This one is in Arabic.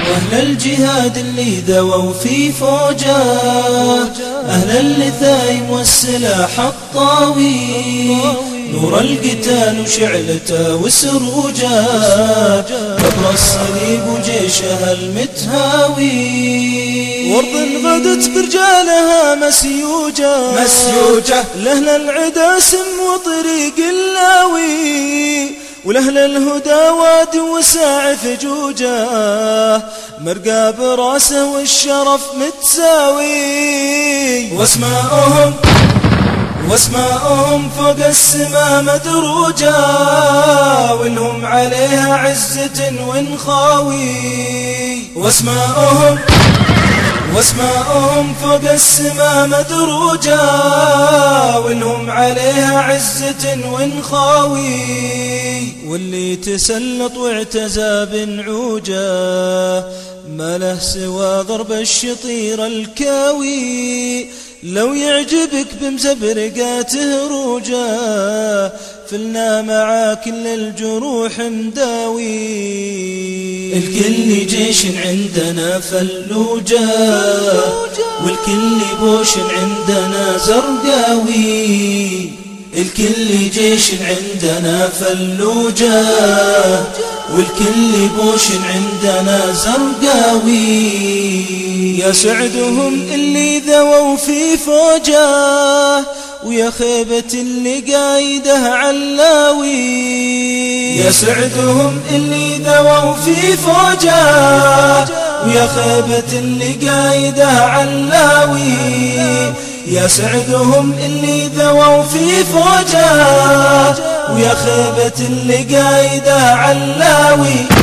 وأهل الجهاد اللي ذووا في فوجه، أهل اللثايم والسلاح الطاوي، نور القتال وشعلته وسروجه، كبر الصليب وجيشها المتهاوي، وارض غدت برجالها مسيوجة، لأهل العدا سم وطريق اللاوي، ولأهل الهدى وادي وساع فجوجه، مرقى براسه والشرف متساوي. واسماءهم فوق السما مدروجة، ولهم عليها عزة ونخاوي. واسماءهم فوق السما مدروجة، ولهم عليها عزة ونخاوي. واللي تسلط واعتزى بنعوجه، ما له سوى ضرب الشطير الكاوي، لو يعجبك بمزبرقاته روجه، فلنا مع كل الجروح مداوي. الكل جيش عندنا فلوجه، والكل بوش عندنا زرقاوي، الكل جيش عندنا فلوجه، والكل بوش عندنا زرقاوي. يا سعدهم اللي ذووا في فوجه، ويا خيبة اللي قايده علاوي. يا سعدهم اللي ذووا في فوجه، ويا خيبة اللي قايده علاوي. يا سعدهم اللي ذووا في فوجه، ويا خيبة اللي قايده علاوي.